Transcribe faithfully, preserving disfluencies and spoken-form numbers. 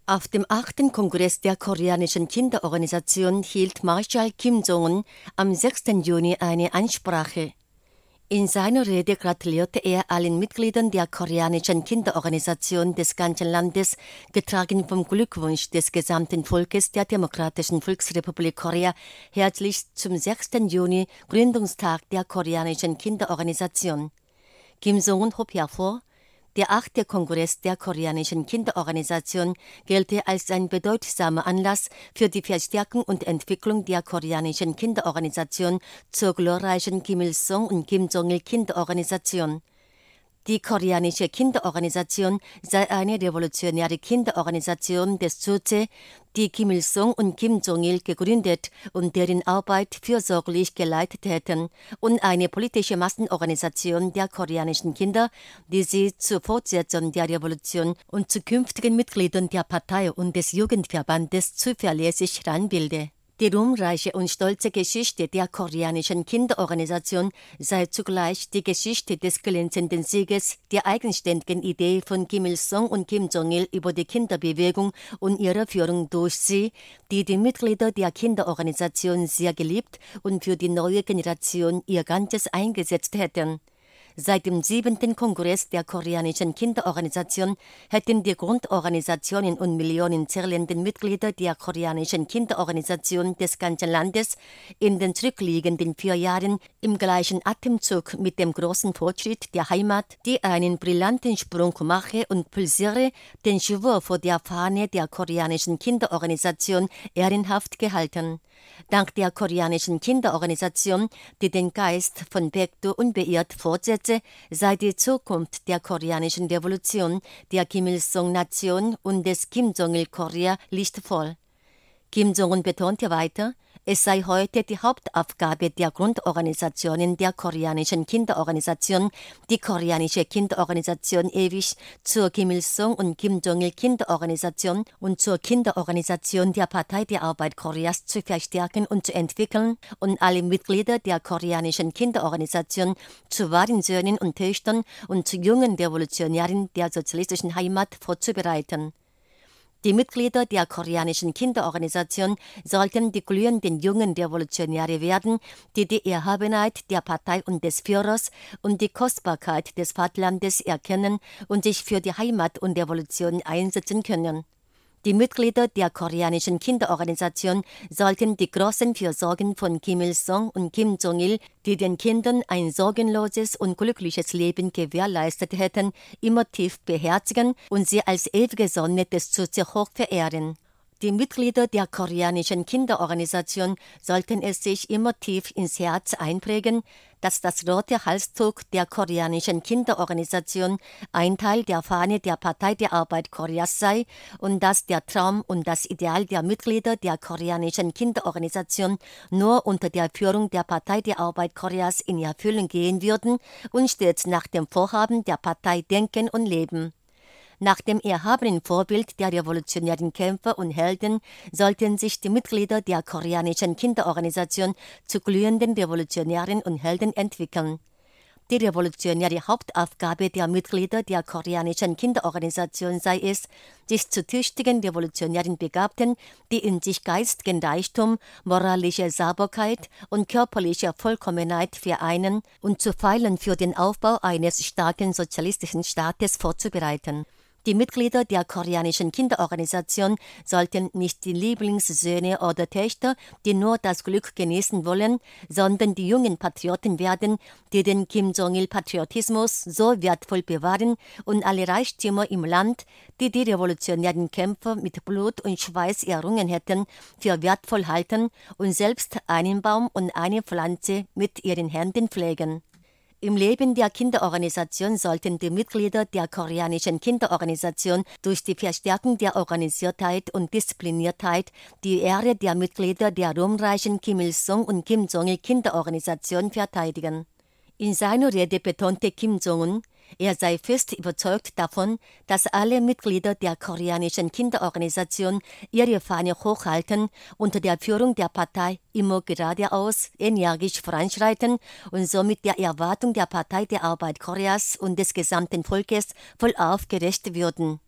Auf dem achten Kongress der koreanischen Kinderorganisation hielt Marschall Kim Jong-un am sechsten Juni eine Ansprache. In seiner Rede gratulierte er allen Mitgliedern der koreanischen Kinderorganisation des ganzen Landes, getragen vom Glückwunsch des gesamten Volkes der Demokratischen Volksrepublik Korea, herzlich zum sechsten Juni, Gründungstag der koreanischen Kinderorganisation. Kim Jong-un hob hervor, der achte Kongress der koreanischen Kinderorganisation gelte als ein bedeutsamer Anlass für die Verstärkung und Entwicklung der koreanischen Kinderorganisation zur glorreichen Kim Il-sung und Kim Jong-il Kinderorganisation. Die koreanische Kinderorganisation sei eine revolutionäre Kinderorganisation des Joseon, die Kim Il-sung und Kim Jong-il gegründet und deren Arbeit fürsorglich geleitet hätten, und eine politische Massenorganisation der koreanischen Kinder, die sie zur Fortsetzung der Revolution und zu künftigen Mitgliedern der Partei und des Jugendverbandes zuverlässig heranbilde. Die ruhmreiche und stolze Geschichte der koreanischen Kinderorganisation sei zugleich die Geschichte des glänzenden Sieges der eigenständigen Idee von Kim Il-sung und Kim Jong-il über die Kinderbewegung und ihre Führung durch sie, die die Mitglieder der Kinderorganisation sehr geliebt und für die neue Generation ihr Ganzes eingesetzt hätten. Seit dem siebenten Kongress der koreanischen Kinderorganisation hätten die Grundorganisationen und Millionen zählenden Mitglieder der koreanischen Kinderorganisation des ganzen Landes in den zurückliegenden vier Jahren im gleichen Atemzug mit dem großen Fortschritt der Heimat, die einen brillanten Sprung mache und pulsiere, den Schwur vor der Fahne der koreanischen Kinderorganisation ehrenhaft gehalten. Dank der koreanischen Kinderorganisation, die den Geist von Baekdu unbeirrt fortsetze, sei die Zukunft der koreanischen Revolution, der Kim Il-sung-Nation und des Kim Jong-il-Korea lichtvoll. Kim Jong-un betonte weiter, es sei heute die Hauptaufgabe der Grundorganisationen der koreanischen Kinderorganisation, die koreanische Kinderorganisation ewig zur Kim Il-sung und Kim Jong-il Kinderorganisation und zur Kinderorganisation der Partei der Arbeit Koreas zu verstärken und zu entwickeln und alle Mitglieder der koreanischen Kinderorganisation zu wahren Söhnen und Töchtern und zu jungen Revolutionären der sozialistischen Heimat vorzubereiten. Die Mitglieder der koreanischen Kinderorganisation sollten die glühenden jungen Revolutionäre werden, die die Erhabenheit der Partei und des Führers und die Kostbarkeit des Vaterlandes erkennen und sich für die Heimat und Revolution einsetzen können. Die Mitglieder der koreanischen Kinderorganisation sollten die großen Fürsorgen von Kim Il-sung und Kim Jong-il, die den Kindern ein sorgenloses und glückliches Leben gewährleistet hätten, immer tief beherzigen und sie als ewige Sonne des Joseon hoch verehren. Die Mitglieder der koreanischen Kinderorganisation sollten es sich immer tief ins Herz einprägen, dass das rote Halstuch der koreanischen Kinderorganisation ein Teil der Fahne der Partei der Arbeit Koreas sei und dass der Traum und das Ideal der Mitglieder der koreanischen Kinderorganisation nur unter der Führung der Partei der Arbeit Koreas in Erfüllung gehen würden und stets nach dem Vorhaben der Partei denken und leben. Nach dem erhabenen Vorbild der revolutionären Kämpfer und Helden sollten sich die Mitglieder der koreanischen Kinderorganisation zu glühenden Revolutionären und Helden entwickeln. Die revolutionäre Hauptaufgabe der Mitglieder der koreanischen Kinderorganisation sei es, sich zu tüchtigen revolutionären Begabten, die in sich geistigen Reichtum, moralische Sauberkeit und körperliche Vollkommenheit vereinen und zu Pfeilen für den Aufbau eines starken sozialistischen Staates vorzubereiten. Die Mitglieder der koreanischen Kinderorganisation sollten nicht die Lieblingssöhne oder Töchter, die nur das Glück genießen wollen, sondern die jungen Patrioten werden, die den Kim Jong-il-Patriotismus so wertvoll bewahren und alle Reichtümer im Land, die die revolutionären Kämpfer mit Blut und Schweiß errungen hätten, für wertvoll halten und selbst einen Baum und eine Pflanze mit ihren Händen pflegen. Im Leben der Kinderorganisation sollten die Mitglieder der koreanischen Kinderorganisation durch die Verstärkung der Organisiertheit und Diszipliniertheit die Ehre der Mitglieder der ruhmreichen Kim Il-sung und Kim Jong-il Kinderorganisation verteidigen. In seiner Rede betonte Kim Jong-un, er sei fest überzeugt davon, dass alle Mitglieder der koreanischen Kinderorganisation ihre Fahne hochhalten, unter der Führung der Partei immer geradeaus, energisch voranschreiten und somit der Erwartung der Partei der Arbeit Koreas und des gesamten Volkes vollauf gerecht würden.